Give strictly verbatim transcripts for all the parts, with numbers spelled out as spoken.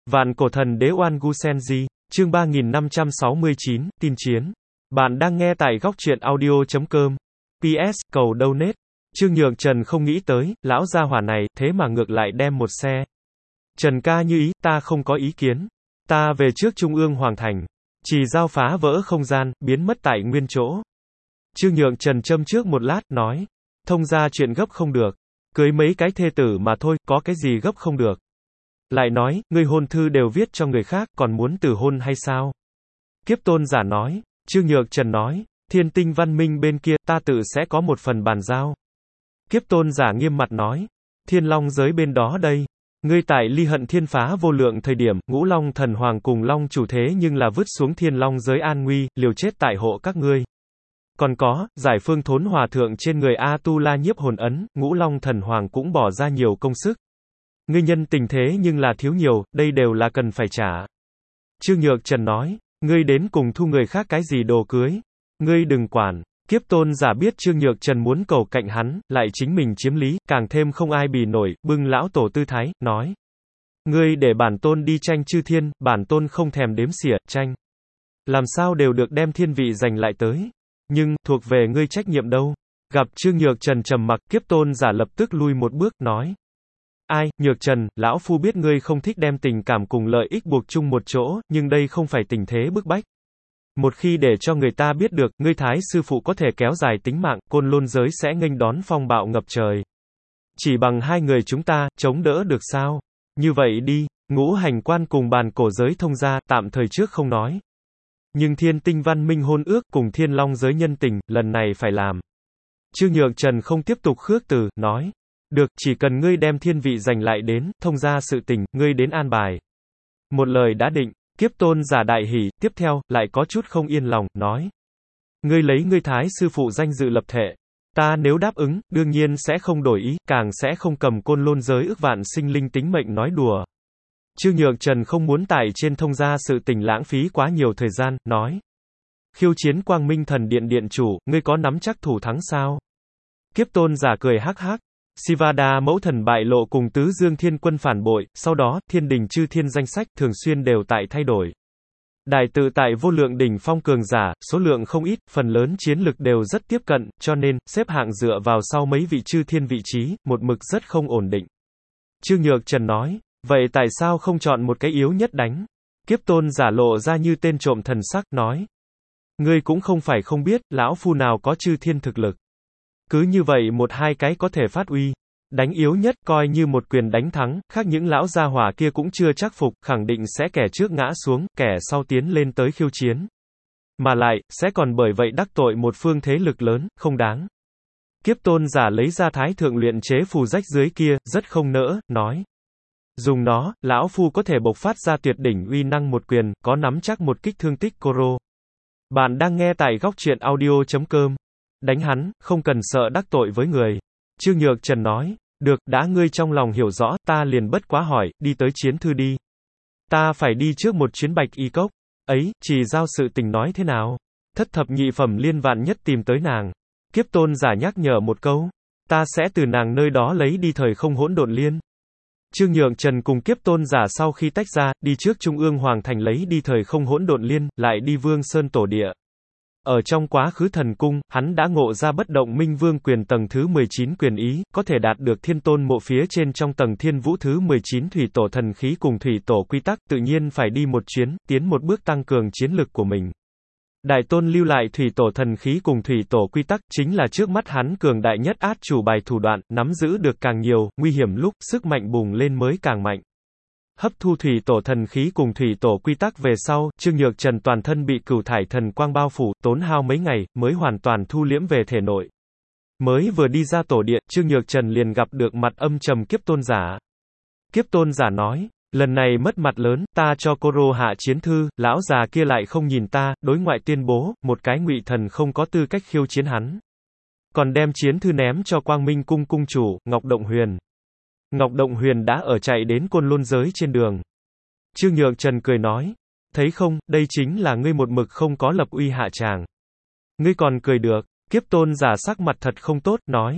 Vạn cổ thần đế Oan Gu Senji, chương ba nghìn năm trăm sáu mươi chín, tin chiến. Bạn đang nghe tại góc truyện audio chấm com. pê ét, cầu donate. Trương Nhược Trần không nghĩ tới, lão gia hỏa này, thế mà ngược lại đem một xe. Trần ca như ý, ta không có ý kiến. Ta về trước Trung ương Hoàng Thành. Chỉ giao phá vỡ không gian, biến mất tại nguyên chỗ. Trương Nhược Trần châm trước một lát, nói. Thông ra chuyện gấp không được. Cưới mấy cái thê tử mà thôi, có cái gì gấp không được. Lại nói, ngươi hôn thư đều viết cho người khác, còn muốn từ hôn hay sao? Kiếp tôn giả nói. Trương Nhược Trần nói. Thiên tinh văn minh bên kia, ta tự sẽ có một phần bàn giao. Kiếp tôn giả nghiêm mặt nói. Thiên long giới bên đó đây. Ngươi tại ly hận thiên phá vô lượng thời điểm, ngũ long thần hoàng cùng long chủ thế nhưng là vứt xuống thiên long giới an nguy, liều chết tại hộ các ngươi. Còn có, giải phương thốn hòa thượng trên người A-tu-la nhiếp hồn ấn, ngũ long thần hoàng cũng bỏ ra nhiều công sức. Ngươi nhân tình thế nhưng là thiếu nhiều, đây đều là cần phải trả. Trương Nhược Trần nói, ngươi đến cùng thu người khác cái gì đồ cưới. Ngươi đừng quản. Kiếp tôn giả biết Trương Nhược Trần muốn cầu cạnh hắn, lại chính mình chiếm lý, càng thêm không ai bì nổi, bưng lão tổ tư thái, nói. Ngươi để bản tôn đi tranh chư thiên, bản tôn không thèm đếm xỉa, tranh. Làm sao đều được đem thiên vị giành lại tới. Nhưng, thuộc về ngươi trách nhiệm đâu. Gặp Trương Nhược Trần trầm mặc, kiếp tôn giả lập tức lui một bước, nói. Ai, Nhược Trần, lão phu biết ngươi không thích đem tình cảm cùng lợi ích buộc chung một chỗ, nhưng đây không phải tình thế bức bách. Một khi để cho người ta biết được, ngươi thái sư phụ có thể kéo dài tính mạng, côn lôn giới sẽ nghênh đón phong bạo ngập trời. Chỉ bằng hai người chúng ta, chống đỡ được sao? Như vậy đi, ngũ hành quan cùng bàn cổ giới thông ra, tạm thời trước không nói. Nhưng thiên tinh văn minh hôn ước cùng thiên long giới nhân tình, lần này phải làm. Trương Nhược Trần không tiếp tục khước từ, nói. Được, chỉ cần ngươi đem thiên vị giành lại đến, thông ra sự tình, ngươi đến an bài. Một lời đã định. Kiếp tôn giả đại hỉ, tiếp theo, lại có chút không yên lòng, nói. Ngươi lấy ngươi thái sư phụ danh dự lập thể. Ta nếu đáp ứng, đương nhiên sẽ không đổi ý, càng sẽ không cầm côn lôn giới ước vạn sinh linh tính mệnh nói đùa. Trương Nhược Trần không muốn tại trên thông gia sự tình lãng phí quá nhiều thời gian, nói. Khiêu chiến quang minh thần điện điện chủ, ngươi có nắm chắc thủ thắng sao? Kiếp tôn giả cười hắc hắc. Sivada mẫu thần bại lộ cùng tứ dương thiên quân phản bội, sau đó, thiên đình chư thiên danh sách, thường xuyên đều tại thay đổi. Đại tự tại vô lượng đỉnh phong cường giả, số lượng không ít, phần lớn chiến lực đều rất tiếp cận, cho nên, xếp hạng dựa vào sau mấy vị chư thiên vị trí, một mực rất không ổn định. Trương Nhược Trần nói, vậy tại sao không chọn một cái yếu nhất đánh? Kiếp tôn giả lộ ra như tên trộm thần sắc, nói. Ngươi cũng không phải không biết, lão phu nào có chư thiên thực lực. Cứ như vậy một hai cái có thể phát uy. Đánh yếu nhất coi như một quyền đánh thắng, khác những lão gia hỏa kia cũng chưa chắc phục, khẳng định sẽ kẻ trước ngã xuống, kẻ sau tiến lên tới khiêu chiến. Mà lại, sẽ còn bởi vậy đắc tội một phương thế lực lớn, không đáng. Kiếp tôn giả lấy ra thái thượng luyện chế phù rách dưới kia, rất không nỡ, nói. Dùng nó, lão phu có thể bộc phát ra tuyệt đỉnh uy năng một quyền, có nắm chắc một kích thương tích Koro. Bạn đang nghe tại góc truyện audio chấm com. Đánh hắn, không cần sợ đắc tội với người. Trương Nhược Trần nói, được, đã ngươi trong lòng hiểu rõ, ta liền bất quá hỏi, đi tới chiến thư đi. Ta phải đi trước một chuyến bạch y cốc. Ấy, chỉ giao sự tình nói thế nào? Thất thập nhị phẩm liên vạn nhất tìm tới nàng. Kiếp tôn giả nhắc nhở một câu. Ta sẽ từ nàng nơi đó lấy đi thời không hỗn độn liên. Trương Nhược Trần cùng kiếp tôn giả sau khi tách ra, đi trước Trung ương Hoàng Thành lấy đi thời không hỗn độn liên, lại đi Vương Sơn tổ địa. Ở trong quá khứ thần cung, hắn đã ngộ ra bất động minh vương quyền tầng thứ mười chín quyền ý, có thể đạt được thiên tôn mộ phía trên trong tầng thiên vũ thứ mười chín thủy tổ thần khí cùng thủy tổ quy tắc, tự nhiên phải đi một chuyến, tiến một bước tăng cường chiến lực của mình. Đại tôn lưu lại thủy tổ thần khí cùng thủy tổ quy tắc, chính là trước mắt hắn cường đại nhất át chủ bài thủ đoạn, nắm giữ được càng nhiều, nguy hiểm lúc, sức mạnh bùng lên mới càng mạnh. Hấp thu thủy tổ thần khí cùng thủy tổ quy tắc về sau, Trương Nhược Trần toàn thân bị cửu thải thần quang bao phủ, tốn hao mấy ngày, mới hoàn toàn thu liễm về thể nội. Mới vừa đi ra tổ địa, Trương Nhược Trần liền gặp được mặt âm trầm kiếp tôn giả. Kiếp tôn giả nói, lần này mất mặt lớn, ta cho Koro hạ chiến thư, lão già kia lại không nhìn ta, đối ngoại tuyên bố, một cái ngụy thần không có tư cách khiêu chiến hắn. Còn đem chiến thư ném cho Quang Minh cung cung chủ, Ngọc Động Huyền. Ngọc Động Huyền đã ở chạy đến côn lôn giới trên đường. Trương Nhược Trần cười nói. Thấy không, đây chính là ngươi một mực không có lập uy hạ tràng. Ngươi còn cười được. Kiếp tôn giả sắc mặt thật không tốt, nói.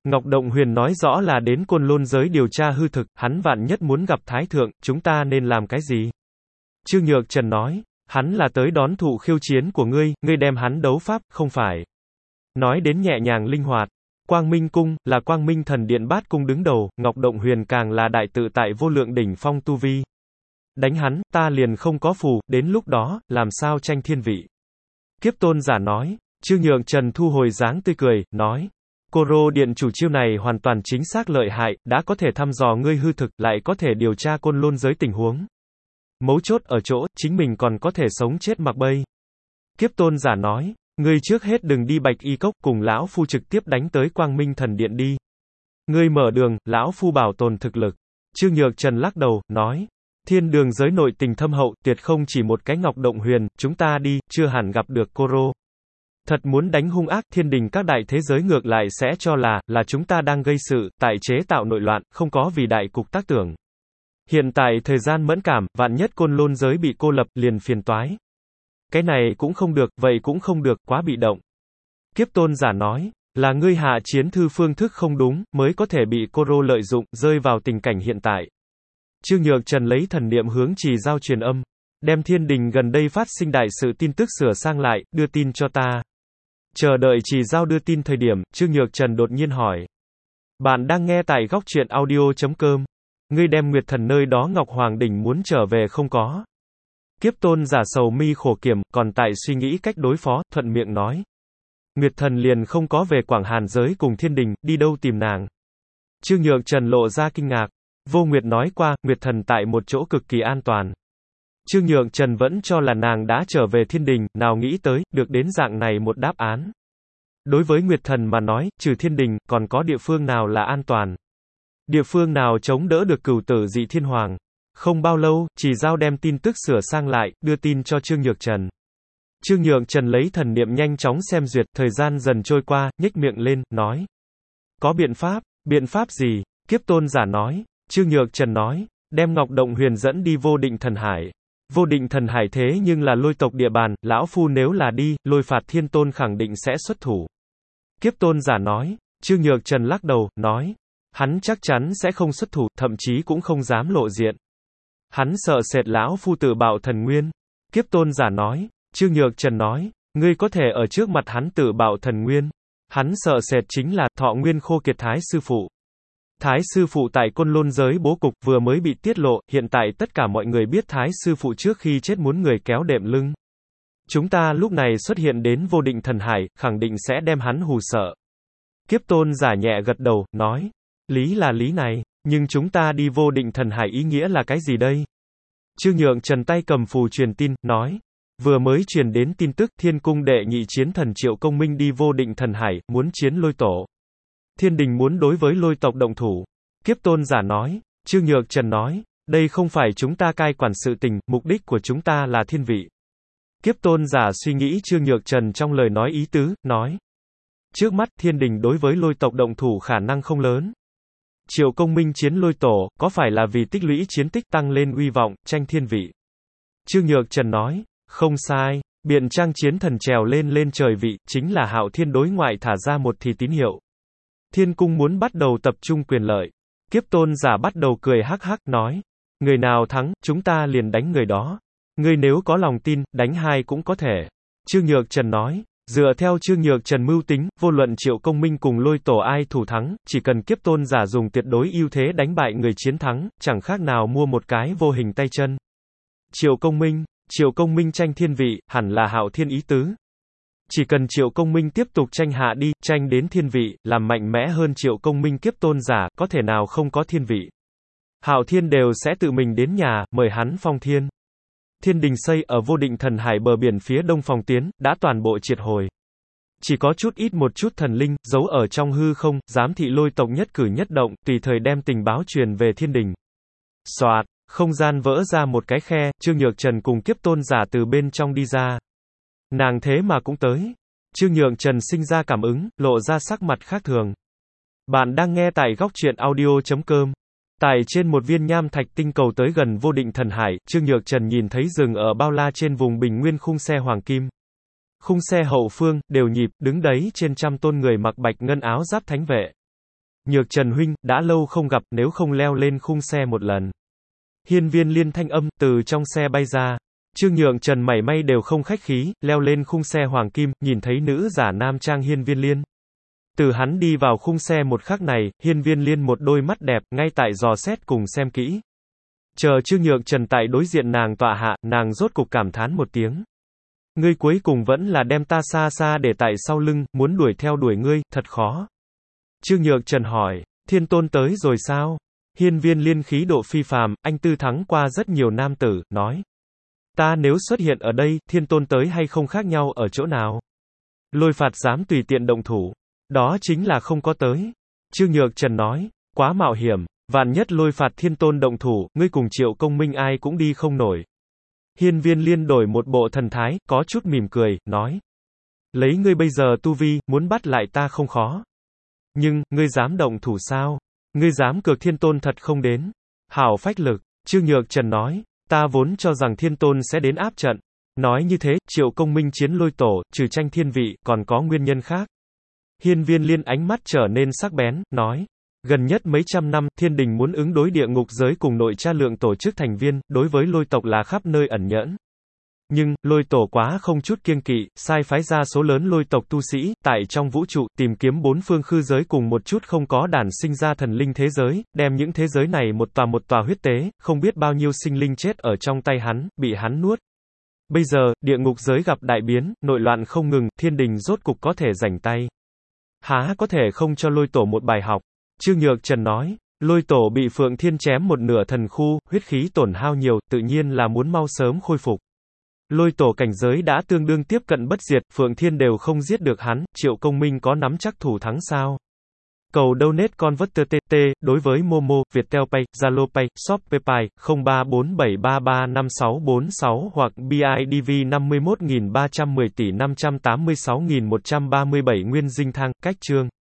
Ngọc Động Huyền nói rõ là đến Côn Lôn giới điều tra hư thực, hắn vạn nhất muốn gặp Thái Thượng, chúng ta nên làm cái gì? Trương Nhược Trần nói, hắn là tới đón thụ khiêu chiến của ngươi, ngươi đem hắn đấu pháp, không phải. Nói đến nhẹ nhàng linh hoạt. Quang Minh Cung, là Quang Minh Thần Điện Bát Cung đứng đầu, Ngọc Động Huyền càng là đại tự tại vô lượng đỉnh phong tu vi. Đánh hắn, ta liền không có phù, đến lúc đó, làm sao tranh thiên vị. Kiếp Tôn giả nói, Trương Nhược Trần thu hồi dáng tươi cười, nói. Cô Rô Điện chủ chiêu này hoàn toàn chính xác lợi hại, đã có thể thăm dò ngươi hư thực, lại có thể điều tra Côn Lôn giới tình huống. Mấu chốt ở chỗ, chính mình còn có thể sống chết mặc bay. Kiếp Tôn giả nói, ngươi trước hết đừng đi Bạch Y Cốc, cùng lão phu trực tiếp đánh tới Quang Minh Thần Điện đi. Ngươi mở đường, lão phu bảo tồn thực lực. Trương Nhược Trần lắc đầu, nói, thiên đường giới nội tình thâm hậu, tuyệt không chỉ một cái Ngọc Động Huyền, chúng ta đi, chưa hẳn gặp được cô Rô. Thật muốn đánh hung ác, thiên đình các đại thế giới ngược lại sẽ cho là, là chúng ta đang gây sự, tại chế tạo nội loạn, không có vì đại cục tác tưởng. Hiện tại thời gian mẫn cảm, vạn nhất Côn Lôn giới bị cô lập, liền phiền toái. Cái này cũng không được, vậy cũng không được, quá bị động. Kiếp Tôn giả nói, là ngươi hạ chiến thư phương thức không đúng, mới có thể bị cô Rô lợi dụng, rơi vào tình cảnh hiện tại. Trương Nhược Trần lấy thần niệm hướng Trì Giao truyền âm, đem thiên đình gần đây phát sinh đại sự tin tức sửa sang lại, đưa tin cho ta. Chờ đợi Trì Giao đưa tin thời điểm, Trương Nhược Trần đột nhiên hỏi. Bạn đang nghe tại góc truyện audio chấm com. Ngươi đem Nguyệt Thần nơi đó Ngọc Hoàng Đỉnh muốn trở về không có? Kiếp Tôn giả sầu mi khổ kiểm, còn tại suy nghĩ cách đối phó, thuận miệng nói. Nguyệt Thần liền không có về Quảng Hàn giới cùng thiên đình, đi đâu tìm nàng? Trương Nhược Trần lộ ra kinh ngạc. Vô Nguyệt nói qua, Nguyệt Thần tại một chỗ cực kỳ an toàn. Trương Nhược Trần vẫn cho là nàng đã trở về thiên đình, nào nghĩ tới, được đến dạng này một đáp án. Đối với Nguyệt Thần mà nói, trừ thiên đình, còn có địa phương nào là an toàn? Địa phương nào chống đỡ được cửu tử dị thiên hoàng? Không bao lâu, Trì Giao đem tin tức sửa sang lại, đưa tin cho Trương Nhược Trần. Trương Nhược Trần lấy thần niệm nhanh chóng xem duyệt, thời gian dần trôi qua, nhếch miệng lên, nói. Có biện pháp, biện pháp gì? Kiếp Tôn giả nói. Trương Nhược Trần nói, đem Ngọc Động Huyền dẫn đi Vô Định Thần Hải. Vô Định Thần Hải thế nhưng là lôi tộc địa bàn, lão phu nếu là đi, lôi phạt thiên tôn khẳng định sẽ xuất thủ. Kiếp Tôn giả nói. Trương Nhược Trần lắc đầu, nói. Hắn chắc chắn sẽ không xuất thủ, thậm chí cũng không dám lộ diện. Hắn sợ sệt lão phu tự bạo thần nguyên. Kiếp Tôn giả nói. Trương Nhược Trần nói, ngươi có thể ở trước mặt hắn tự bạo thần nguyên. Hắn sợ sệt chính là Thọ Nguyên khô kiệt Thái sư phụ. Thái sư phụ tại Côn Lôn giới bố cục vừa mới bị tiết lộ, hiện tại tất cả mọi người biết Thái sư phụ trước khi chết muốn người kéo đệm lưng. Chúng ta lúc này xuất hiện đến Vô Định Thần Hải, khẳng định sẽ đem hắn hù sợ. Kiếp Tôn giả nhẹ gật đầu, nói, lý là lý này, nhưng chúng ta đi Vô Định Thần Hải ý nghĩa là cái gì đây? Trương Nhược Trần tay cầm phù truyền tin, nói, vừa mới truyền đến tin tức, Thiên Cung đệ nhị chiến thần Triệu Công Minh đi Vô Định Thần Hải, muốn chiến lôi tổ. Thiên đình muốn đối với lôi tộc động thủ. Kiếp Tôn giả nói. Trương Nhược Trần nói, đây không phải chúng ta cai quản sự tình, mục đích của chúng ta là thiên vị. Kiếp Tôn giả suy nghĩ Trương Nhược Trần trong lời nói ý tứ, nói. Trước mắt, thiên đình đối với lôi tộc động thủ khả năng không lớn. Triệu Công Minh chiến lôi tổ, có phải là vì tích lũy chiến tích tăng lên uy vọng, tranh thiên vị? Trương Nhược Trần nói, không sai, biện trang chiến thần trèo lên lên trời vị, chính là Hạo Thiên đối ngoại thả ra một thì tín hiệu. Thiên cung muốn bắt đầu tập trung quyền lợi. Kiếp Tôn giả bắt đầu cười hắc hắc, nói. Người nào thắng, chúng ta liền đánh người đó. Ngươi nếu có lòng tin, đánh hai cũng có thể. Trương Nhược Trần nói. Dựa theo Trương Nhược Trần mưu tính, vô luận Triệu Công Minh cùng lôi tổ ai thủ thắng, chỉ cần Kiếp Tôn giả dùng tuyệt đối ưu thế đánh bại người chiến thắng, chẳng khác nào mua một cái vô hình tay chân. Triệu Công Minh, Triệu Công Minh tranh thiên vị, hẳn là Hạo Thiên ý tứ. Chỉ cần Triệu Công Minh tiếp tục tranh hạ đi, tranh đến thiên vị, làm mạnh mẽ hơn Triệu Công Minh Kiếp Tôn giả, có thể nào không có thiên vị. Hạo Thiên đều sẽ tự mình đến nhà, mời hắn phong thiên. Thiên đình xây ở Vô Định Thần Hải bờ biển phía đông phòng tiến, đã toàn bộ triệt hồi. Chỉ có chút ít một chút thần linh, giấu ở trong hư không, giám thị lôi tộc nhất cử nhất động, tùy thời đem tình báo truyền về thiên đình. Soạt, không gian vỡ ra một cái khe, Trương Nhược Trần cùng Kiếp Tôn giả từ bên trong đi ra. Nàng thế mà cũng tới. Trương Nhược Trần sinh ra cảm ứng, lộ ra sắc mặt khác thường. Bạn đang nghe tại góc truyện audio chấm com. Tại trên một viên nham thạch tinh cầu tới gần Vô Định Thần Hải, Trương Nhược Trần nhìn thấy rừng ở bao la trên vùng bình nguyên khung xe hoàng kim. Khung xe hậu phương, đều nhịp, đứng đấy trên trăm tôn người mặc bạch ngân áo giáp thánh vệ. Nhược Trần huynh, đã lâu không gặp, nếu không leo lên khung xe một lần. Hiên Viên Liên thanh âm, từ trong xe bay ra. Trương Nhượng Trần mảy may đều không khách khí, leo lên khung xe hoàng kim, nhìn thấy nữ giả nam trang Hiên Viên Liên. Từ hắn đi vào khung xe một khắc này, Hiên Viên Liên một đôi mắt đẹp, ngay tại dò xét cùng xem kỹ. Chờ Trương Nhượng Trần tại đối diện nàng tọa hạ, nàng rốt cục cảm thán một tiếng. Ngươi cuối cùng vẫn là đem ta xa xa để tại sau lưng, muốn đuổi theo đuổi ngươi, thật khó. Trương Nhượng Trần hỏi, Thiên Tôn tới rồi sao? Hiên Viên Liên khí độ phi phàm, anh tư thắng qua rất nhiều nam tử, nói. Ta nếu xuất hiện ở đây, Thiên Tôn tới hay không khác nhau ở chỗ nào? Lôi Phạt dám tùy tiện động thủ. Đó chính là không có tới. Trương Nhượng Trần nói, quá mạo hiểm, vạn nhất Lôi Phạt Thiên Tôn động thủ, ngươi cùng Triệu Công Minh ai cũng đi không nổi. Hiên Viên Liên đổi một bộ thần thái, có chút mỉm cười, nói. Lấy ngươi bây giờ tu vi, muốn bắt lại ta không khó. Nhưng, ngươi dám động thủ sao? Ngươi dám cược Thiên Tôn thật không đến? Hảo phách lực, Trương Nhượng Trần nói, ta vốn cho rằng Thiên Tôn sẽ đến áp trận. Nói như thế, Triệu Công Minh chiến Lôi Tổ, trừ tranh thiên vị, còn có nguyên nhân khác. Hiên Viên Liên ánh mắt trở nên sắc bén, nói. Gần nhất mấy trăm năm, thiên đình muốn ứng đối địa ngục giới cùng nội tra lượng tổ chức thành viên, đối với lôi tộc là khắp nơi ẩn nhẫn. Nhưng, lôi tổ quá không chút kiêng kỵ, sai phái ra số lớn lôi tộc tu sĩ, tại trong vũ trụ, tìm kiếm bốn phương khư giới cùng một chút không có đản sinh ra thần linh thế giới, đem những thế giới này một tòa một tòa huyết tế, không biết bao nhiêu sinh linh chết ở trong tay hắn, bị hắn nuốt. Bây giờ, địa ngục giới gặp đại biến, nội loạn không ngừng, thiên đình rốt cục có thể rảnh tay. Há có thể không cho lôi tổ một bài học? Trương Nhượng Trần nói, lôi tổ bị Phượng Thiên chém một nửa thần khu, huyết khí tổn hao nhiều, tự nhiên là muốn mau sớm khôi phục. Lôi tổ cảnh giới đã tương đương tiếp cận bất diệt, Phượng Thiên đều không giết được hắn, Triệu Công Minh có nắm chắc thủ thắng sao? Cầu donate converter tê tê, đối với Momo, Viettel Pay, Zalo Pay, Shopee Pay, không ba bốn bảy ba ba năm sáu bốn sáu hoặc bê i đê vê năm mươi mốt nghìn ba trăm mười tỷ năm trăm tám mươi sáu nghìn một trăm ba mươi bảy Nguyên Dinh Thang, cách chương.